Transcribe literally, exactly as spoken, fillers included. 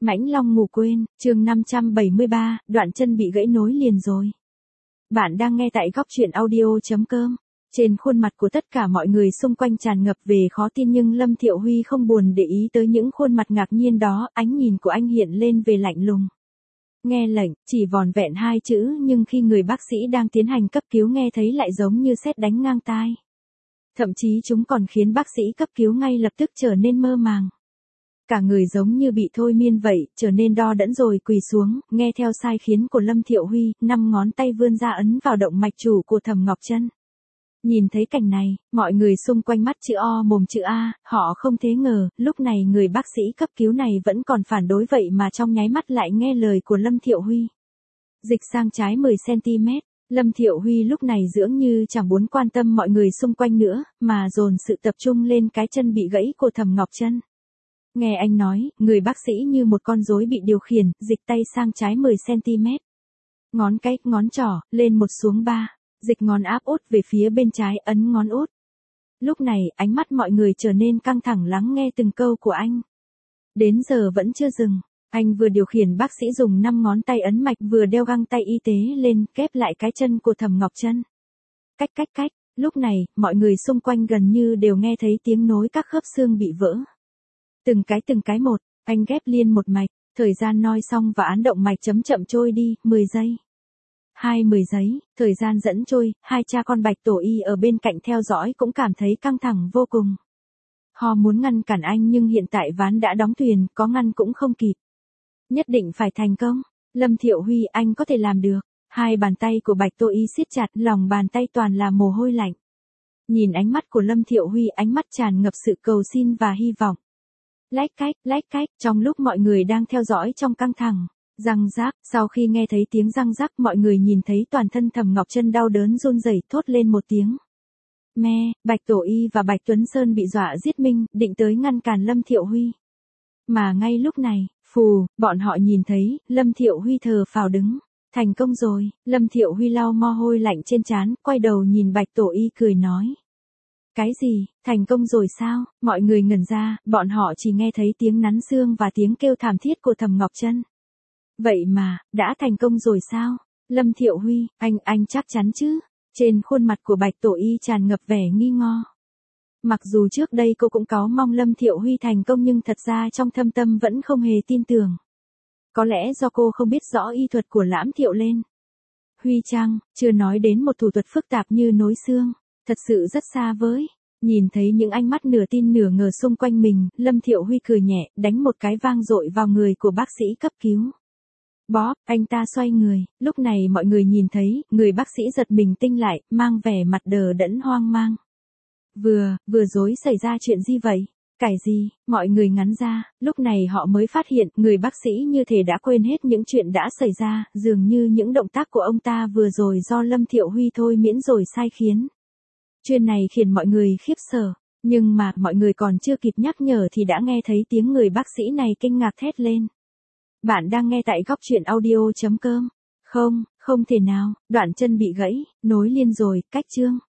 Mãnh Long ngủ quên, chương năm trăm bảy mươi ba, đoạn chân bị gãy nối liền rồi. Bạn đang nghe tại góc truyện audio.com. Trên khuôn mặt của tất cả mọi người xung quanh tràn ngập về khó tin nhưng Lâm Thiệu Huy không buồn để ý tới những khuôn mặt ngạc nhiên đó, ánh nhìn của anh hiện lên về lạnh lùng. Nghe lệnh, chỉ vòn vẹn hai chữ nhưng khi người bác sĩ đang tiến hành cấp cứu nghe thấy lại giống như sét đánh ngang tai. Thậm chí chúng còn khiến bác sĩ cấp cứu ngay lập tức trở nên mơ màng. Cả người giống như bị thôi miên vậy, trở nên đo đẫn rồi quỳ xuống, nghe theo sai khiến của Lâm Thiệu Huy, năm ngón tay vươn ra ấn vào động mạch chủ của Thẩm Ngọc Trân. Nhìn thấy cảnh này, mọi người xung quanh mắt chữ O mồm chữ A, họ không thể ngờ, lúc này người bác sĩ cấp cứu này vẫn còn phản đối vậy mà trong nháy mắt lại nghe lời của Lâm Thiệu Huy. Dịch sang trái mười xăng ti mét, Lâm Thiệu Huy lúc này dường như chẳng muốn quan tâm mọi người xung quanh nữa, mà dồn sự tập trung lên cái chân bị gãy của Thẩm Ngọc Trân. Nghe anh nói, người bác sĩ như một con rối bị điều khiển, dịch tay sang trái mười xăng ti mét. Ngón cái, ngón trỏ, lên một xuống ba, dịch ngón áp út về phía bên trái ấn ngón út. Lúc này, ánh mắt mọi người trở nên căng thẳng lắng nghe từng câu của anh. Đến giờ vẫn chưa dừng, anh vừa điều khiển bác sĩ dùng năm ngón tay ấn mạch vừa đeo găng tay y tế lên, kép lại cái chân của Thẩm Ngọc Trân. Cách cách cách, lúc này, mọi người xung quanh gần như đều nghe thấy tiếng nối các khớp xương bị vỡ. Từng cái từng cái một, anh ghép liên một mạch, thời gian noi xong và án động mạch chấm chậm trôi đi, mười giây. hai mươi giây, thời gian dẫn trôi, hai cha con Bạch Tổ Y ở bên cạnh theo dõi cũng cảm thấy căng thẳng vô cùng. Họ muốn ngăn cản anh nhưng hiện tại ván đã đóng thuyền, có ngăn cũng không kịp. Nhất định phải thành công, Lâm Thiệu Huy anh có thể làm được. Hai bàn tay của Bạch Tổ Y siết chặt, lòng bàn tay toàn là mồ hôi lạnh. Nhìn ánh mắt của Lâm Thiệu Huy, ánh mắt tràn ngập sự cầu xin và hy vọng. Lách cách, lách cách, trong lúc mọi người đang theo dõi trong căng thẳng, răng rác, sau khi nghe thấy tiếng răng rác mọi người nhìn thấy toàn thân Thẩm Ngọc Trân đau đớn run rẩy thốt lên một tiếng. Me, Bạch Tổ Y và Bạch Tuấn Sơn bị dọa giết minh, định tới ngăn cản Lâm Thiệu Huy. Mà ngay lúc này, phù, bọn họ nhìn thấy, Lâm Thiệu Huy thờ phào đứng. Thành công rồi, Lâm Thiệu Huy lau mồ hôi lạnh trên trán, quay đầu nhìn Bạch Tổ Y cười nói. Cái gì, thành công rồi sao? Mọi người ngẩn ra, bọn họ chỉ nghe thấy tiếng nắn xương và tiếng kêu thảm thiết của Thẩm Ngọc Trân. Vậy mà, đã thành công rồi sao? Lâm Thiệu Huy, anh, anh chắc chắn chứ? Trên khuôn mặt của Bạch Tổ Y tràn ngập vẻ nghi ngờ. Mặc dù trước đây cô cũng có mong Lâm Thiệu Huy thành công nhưng thật ra trong thâm tâm vẫn không hề tin tưởng. Có lẽ do cô không biết rõ y thuật của Lãm Thiệu Lên. Huy chăng, chưa nói đến một thủ thuật phức tạp như nối xương. Thật sự rất xa với. Nhìn thấy những ánh mắt nửa tin nửa ngờ xung quanh mình, Lâm Thiệu Huy cười nhẹ, đánh một cái vang dội vào người của bác sĩ cấp cứu. Bóp, anh ta xoay người, lúc này mọi người nhìn thấy, người bác sĩ giật mình tinh lại, mang vẻ mặt đờ đẫn hoang mang. Vừa, vừa dối xảy ra chuyện gì vậy? Cái gì? Mọi người ngắn ra, lúc này họ mới phát hiện, người bác sĩ như thể đã quên hết những chuyện đã xảy ra, dường như những động tác của ông ta vừa rồi do Lâm Thiệu Huy thôi miễn rồi sai khiến. Chuyện này khiến mọi người khiếp sợ, nhưng mà mọi người còn chưa kịp nhắc nhở thì đã nghe thấy tiếng người bác sĩ này kinh ngạc thét lên. Bạn đang nghe tại góc truyện audio.com. Không, không thể nào, đoạn chân bị gãy, nối liền rồi, cách chương.